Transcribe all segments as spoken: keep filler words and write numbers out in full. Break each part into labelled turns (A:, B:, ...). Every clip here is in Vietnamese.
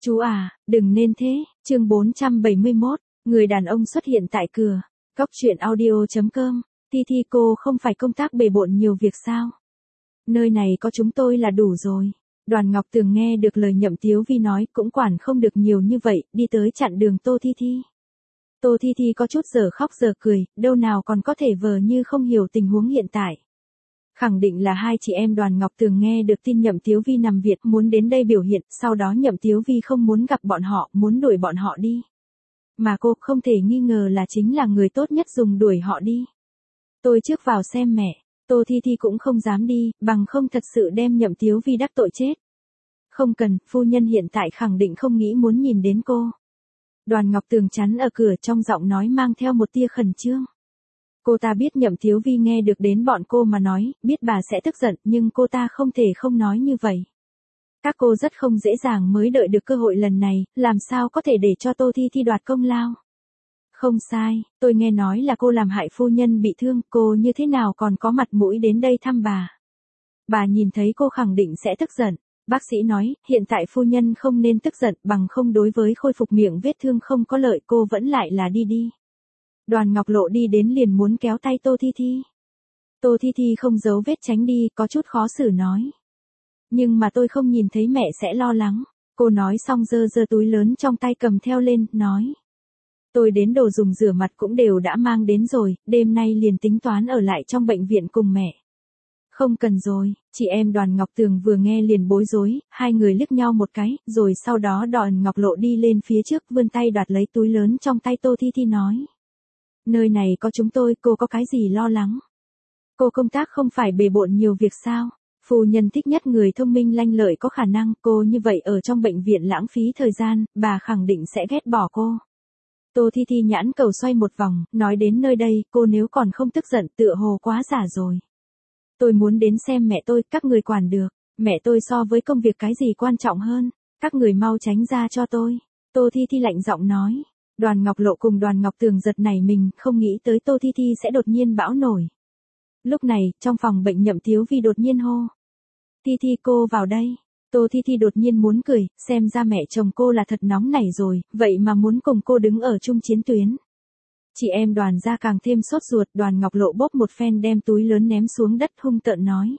A: Chú à, đừng nên thế, chương bốn trăm bảy mươi mốt, người đàn ông xuất hiện tại cửa. Góc truyện audio chấm com, Ti Thi cô không phải công tác bề bộn nhiều việc sao? Nơi này có chúng tôi là đủ rồi. Đoàn Ngọc Tường nghe được lời Nhậm Tiếu Vi nói cũng quản không được nhiều như vậy, đi tới chặn đường Tô Thi Thi. Tô Thi Thi có chút giờ khóc giờ cười, đâu nào còn có thể vờ như không hiểu tình huống hiện tại. Khẳng định là hai chị em Đoàn Ngọc Tường nghe được tin Nhậm Tiếu Vi nằm viện muốn đến đây biểu hiện, sau đó Nhậm Tiếu Vi không muốn gặp bọn họ, muốn đuổi bọn họ đi. Mà cô không thể nghi ngờ là chính là người tốt nhất dùng đuổi họ đi. Tôi trước vào xem mẹ, Tô Thi Thi cũng không dám đi, bằng không thật sự đem Nhậm Tiếu Vi đắc tội chết. Không cần, phu nhân hiện tại khẳng định không nghĩ muốn nhìn đến cô. Đoàn Ngọc Tường chắn ở cửa trong giọng nói mang theo một tia khẩn trương. Cô ta biết Nhậm Tiếu Vi nghe được đến bọn cô mà nói, biết bà sẽ tức giận, nhưng cô ta không thể không nói như vậy. Các cô rất không dễ dàng mới đợi được cơ hội lần này, làm sao có thể để cho Tô Thi Thi đoạt công lao. Không sai, tôi nghe nói là cô làm hại phu nhân bị thương, cô như thế nào còn có mặt mũi đến đây thăm bà. Bà nhìn thấy cô khẳng định sẽ tức giận. Bác sĩ nói, hiện tại phu nhân không nên tức giận, bằng không đối với khôi phục miệng vết thương không có lợi, cô vẫn lại là đi đi. Đoàn Ngọc Lộ đi đến liền muốn kéo tay Tô Thi Thi. Tô Thi Thi không giấu vết tránh đi, có chút khó xử nói. Nhưng mà tôi không nhìn thấy mẹ sẽ lo lắng. Cô nói xong giơ giơ túi lớn trong tay cầm theo lên, nói. Tôi đến đồ dùng rửa mặt cũng đều đã mang đến rồi, đêm nay liền tính toán ở lại trong bệnh viện cùng mẹ. Không cần rồi, chị em Đoàn Ngọc Tường vừa nghe liền bối rối, hai người liếc nhau một cái, rồi sau đó Đoàn Ngọc Lộ đi lên phía trước vươn tay đoạt lấy túi lớn trong tay Tô Thi Thi nói. Nơi này có chúng tôi, cô có cái gì lo lắng? Cô công tác không phải bề bộn nhiều việc sao? Phu nhân thích nhất người thông minh lanh lợi có khả năng, cô như vậy ở trong bệnh viện lãng phí thời gian, bà khẳng định sẽ ghét bỏ cô. Tô Thi Thi nhãn cầu xoay một vòng, nói đến nơi đây, cô nếu còn không tức giận tựa hồ quá giả rồi. Tôi muốn đến xem mẹ tôi, các người quản được, mẹ tôi so với công việc cái gì quan trọng hơn, các người mau tránh ra cho tôi. Tô Thi Thi lạnh giọng nói. Đoàn Ngọc Lộ cùng Đoàn Ngọc Tường giật nảy mình, không nghĩ tới Tô Thi Thi sẽ đột nhiên bão nổi. Lúc này, trong phòng bệnh Nhậm Tiếu Vi đột nhiên hô. Thi Thi cô vào đây. Tô Thi Thi đột nhiên muốn cười, xem ra mẹ chồng cô là thật nóng nảy rồi, vậy mà muốn cùng cô đứng ở chung chiến tuyến. Chị em Đoàn ra càng thêm sốt ruột, Đoàn Ngọc Lộ bóp một phen đem túi lớn ném xuống đất hung tợn nói.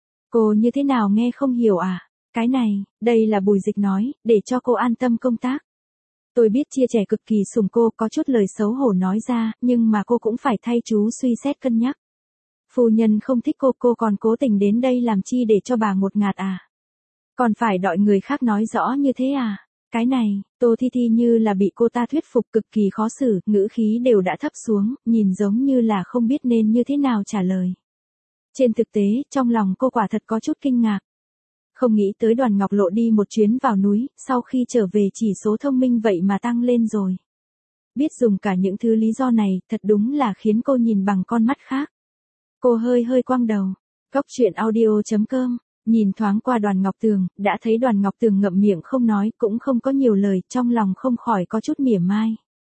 A: Cô như thế nào nghe không hiểu à? Cái này, đây là Bùi Dịch nói, để cho cô an tâm công tác. Tôi biết chia trẻ cực kỳ sủng cô, có chút lời xấu hổ nói ra, nhưng mà cô cũng phải thay chú suy xét cân nhắc. Phu nhân không thích cô, cô còn cố tình đến đây làm chi để cho bà ngột ngạt à? Còn phải đòi người khác nói rõ như thế à? Cái này, Tô Thi Thi như là bị cô ta thuyết phục cực kỳ khó xử, ngữ khí đều đã thấp xuống, nhìn giống như là không biết nên như thế nào trả lời. Trên thực tế, trong lòng cô quả thật có chút kinh ngạc. Không nghĩ tới Đoàn Ngọc Lộ đi một chuyến vào núi, sau khi trở về chỉ số thông minh vậy mà tăng lên rồi. Biết dùng cả những thứ lý do này, thật đúng là khiến cô nhìn bằng con mắt khác. Cô hơi hơi quăng đầu. Góc truyện audio chấm com, nhìn thoáng qua Đoàn Ngọc Tường, đã thấy Đoàn Ngọc Tường ngậm miệng không nói, cũng không có nhiều lời, trong lòng không khỏi có chút mỉa mai.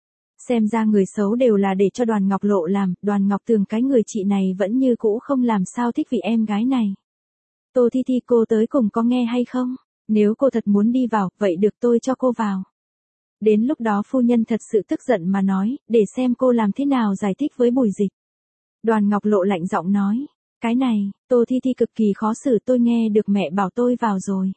A: Xem ra người xấu đều là để cho Đoàn Ngọc Lộ làm, Đoàn Ngọc Tường cái người chị này vẫn như cũ không làm sao thích vị em gái này. Tô Thi Thi cô tới cùng có nghe hay không? Nếu cô thật muốn đi vào, vậy được tôi cho cô vào. Đến lúc đó phu nhân thật sự tức giận mà nói, để xem cô làm thế nào giải thích với Bùi Dịch. Đoàn Ngọc Lộ lạnh giọng nói, cái này, Tô Thi Thi cực kỳ khó xử, tôi nghe được mẹ bảo tôi vào rồi.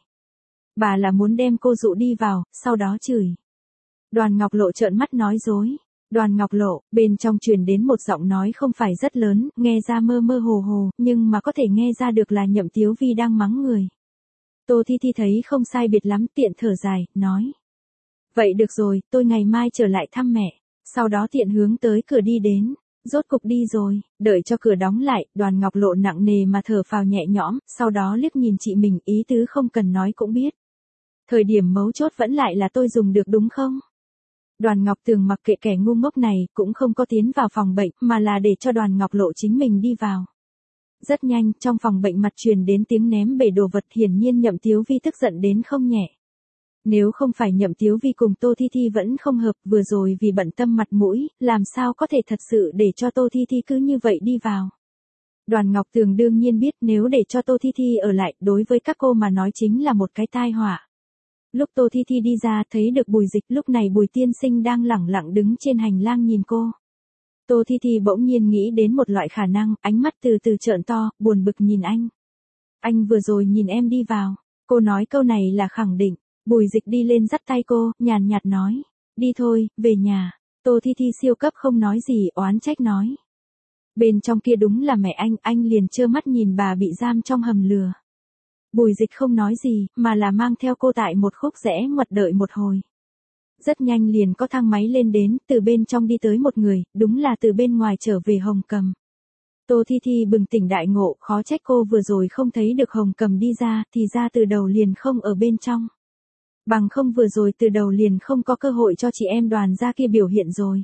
A: Bà là muốn đem cô dụ đi vào, sau đó chửi. Đoàn Ngọc Lộ trợn mắt nói dối. Đoàn Ngọc Lộ, bên trong truyền đến một giọng nói không phải rất lớn, nghe ra mơ mơ hồ hồ, nhưng mà có thể nghe ra được là Nhậm Tiếu Vi đang mắng người. Tô Thi Thi thấy không sai biệt lắm, tiện thở dài, nói. Vậy được rồi, tôi ngày mai trở lại thăm mẹ, sau đó tiện hướng tới cửa đi đến. Rốt cục đi rồi, đợi cho cửa đóng lại, Đoàn Ngọc Lộ nặng nề mà thở phào nhẹ nhõm, sau đó liếc nhìn chị mình, ý tứ không cần nói cũng biết. Thời điểm mấu chốt vẫn lại là tôi dùng được đúng không? Đoàn Ngọc Tường mặc kệ kẻ ngu ngốc này, cũng không có tiến vào phòng bệnh, mà là để cho Đoàn Ngọc Lộ chính mình đi vào. Rất nhanh, trong phòng bệnh mặt truyền đến tiếng ném bể đồ vật, hiển nhiên Nhậm Tiếu Vi tức giận đến không nhẹ. Nếu không phải Nhậm Tiếu Vi cùng Tô Thi Thi vẫn không hợp, vừa rồi vì bận tâm mặt mũi, làm sao có thể thật sự để cho Tô Thi Thi cứ như vậy đi vào. Đoàn Ngọc Tường đương nhiên biết nếu để cho Tô Thi Thi ở lại, đối với các cô mà nói chính là một cái tai họa. Lúc Tô Thi Thi đi ra thấy được Bùi Dịch, lúc này Bùi tiên sinh đang lẳng lặng đứng trên hành lang nhìn cô. Tô Thi Thi bỗng nhiên nghĩ đến một loại khả năng, ánh mắt từ từ trợn to, buồn bực nhìn anh. Anh vừa rồi nhìn em đi vào. Cô nói câu này là khẳng định. Bùi Dịch đi lên dắt tay cô, nhàn nhạt nói. Đi thôi, về nhà. Tô Thi Thi siêu cấp không nói gì, oán trách nói. Bên trong kia đúng là mẹ anh, anh liền trơ mắt nhìn bà bị giam trong hầm lửa. Bùi Dịch không nói gì, mà là mang theo cô tại một khúc rẽ ngoặt đợi một hồi. Rất nhanh liền có thang máy lên đến, từ bên trong đi tới một người, đúng là từ bên ngoài trở về Hồng Cầm. Tô Thi Thi bừng tỉnh đại ngộ, khó trách cô vừa rồi không thấy được Hồng Cầm đi ra, thì ra từ đầu liền không ở bên trong. Bằng không vừa rồi từ đầu liền không có cơ hội cho chị em Đoàn gia kia biểu hiện rồi.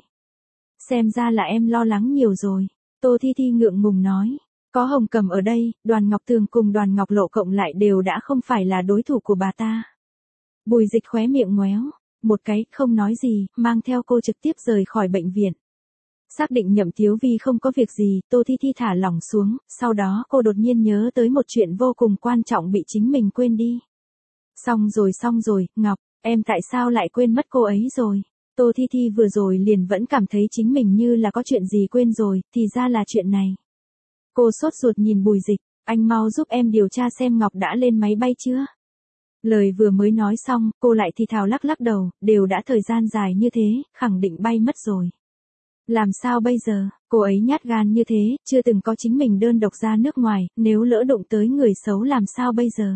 A: Xem ra là em lo lắng nhiều rồi. Tô Thi Thi ngượng ngùng nói. Có Hồng Cầm ở đây, Đoàn Ngọc Tường cùng Đoàn Ngọc Lộ cộng lại đều đã không phải là đối thủ của bà ta. Bùi Dịch khóe miệng ngoéo, một cái, không nói gì, mang theo cô trực tiếp rời khỏi bệnh viện. Xác định Nhậm Tiếu Vi không có việc gì, Tô Thi Thi thả lỏng xuống, sau đó cô đột nhiên nhớ tới một chuyện vô cùng quan trọng bị chính mình quên đi. Xong rồi xong rồi, Ngọc, em tại sao lại quên mất cô ấy rồi? Tô Thi Thi vừa rồi liền vẫn cảm thấy chính mình như là có chuyện gì quên rồi, thì ra là chuyện này. Cô sốt ruột nhìn Bùi Dịch, anh mau giúp em điều tra xem Ngọc đã lên máy bay chưa? Lời vừa mới nói xong, cô lại thì thào lắc lắc đầu, đều đã thời gian dài như thế, khẳng định bay mất rồi. Làm sao bây giờ, cô ấy nhát gan như thế, chưa từng có chính mình đơn độc ra nước ngoài, nếu lỡ đụng tới người xấu làm sao bây giờ?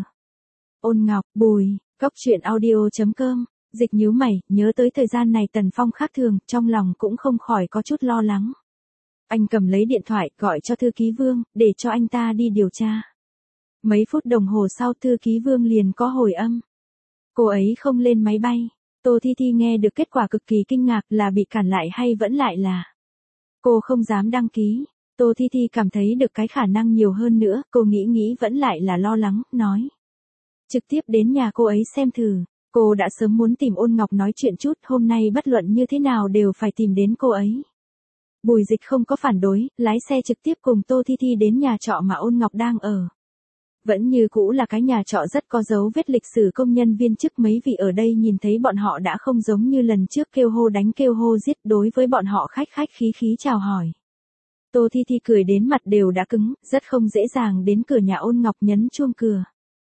A: Ôn Ngọc, Bùi, Cóc Truyện Audio chấm com, Dịch nhíu mày, nhớ tới thời gian này Tần Phong khác thường, trong lòng cũng không khỏi có chút lo lắng. Anh cầm lấy điện thoại, gọi cho thư ký Vương, để cho anh ta đi điều tra. Mấy phút đồng hồ sau thư ký Vương liền có hồi âm. Cô ấy không lên máy bay. Tô Thi Thi nghe được kết quả cực kỳ kinh ngạc, là bị cản lại hay vẫn lại là. Cô không dám đăng ký. Tô Thi Thi cảm thấy được cái khả năng nhiều hơn nữa, cô nghĩ nghĩ vẫn lại là lo lắng, nói. Trực tiếp đến nhà cô ấy xem thử. Cô đã sớm muốn tìm Ôn Ngọc nói chuyện chút, hôm nay bất luận như thế nào đều phải tìm đến cô ấy. Bùi Dịch không có phản đối, lái xe trực tiếp cùng Tô Thi Thi đến nhà trọ mà Ôn Ngọc đang ở. Vẫn như cũ là cái nhà trọ rất có dấu vết lịch sử công nhân viên chức, mấy vị ở đây nhìn thấy bọn họ đã không giống như lần trước kêu hô đánh kêu hô giết, đối với bọn họ khách khách khí khí chào hỏi. Tô Thi Thi cười đến mặt đều đã cứng, rất không dễ dàng đến cửa nhà Ôn Ngọc nhấn chuông cửa.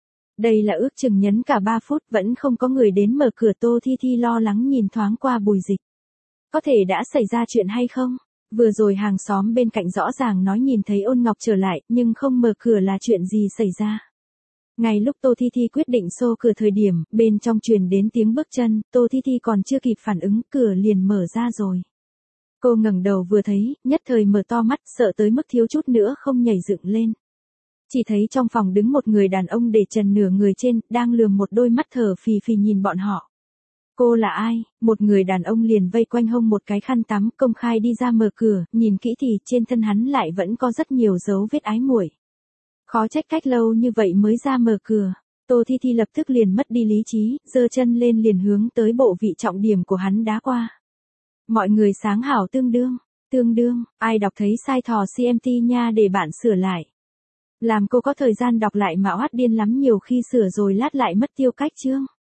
A: Đây là ước chừng nhấn cả ba phút vẫn không có người đến mở cửa. Tô Thi Thi lo lắng nhìn thoáng qua Bùi Dịch. Có thể đã xảy ra chuyện hay không? Vừa rồi hàng xóm bên cạnh rõ ràng nói nhìn thấy Ôn Ngọc trở lại, nhưng không mở cửa là chuyện gì xảy ra. Ngay lúc Tô Thi Thi quyết định xô cửa thời điểm, bên trong truyền đến tiếng bước chân, Tô Thi Thi còn chưa kịp phản ứng, cửa liền mở ra rồi. Cô ngẩng đầu vừa thấy, nhất thời mở to mắt, sợ tới mức thiếu chút nữa không nhảy dựng lên. Chỉ thấy trong phòng đứng một người đàn ông để trần nửa người trên, đang lườm một đôi mắt thở phì phì nhìn bọn họ. Cô là ai? Một người đàn ông liền vây quanh hông một cái khăn tắm, công khai đi ra mở cửa, nhìn kỹ thì trên thân hắn lại vẫn có rất nhiều dấu vết ái muội. Khó trách cách lâu như vậy mới ra mở cửa. Tô Thi Thi lập tức liền mất đi lý trí, giơ chân lên liền hướng tới bộ vị trọng điểm của hắn đá qua. Mọi người sáng hảo tương đương, tương đương, ai đọc thấy sai thò xê em tê nha để bạn sửa lại. Làm cô có thời gian đọc lại mà oát điên lắm, nhiều khi sửa rồi lát lại mất tiêu cách chương.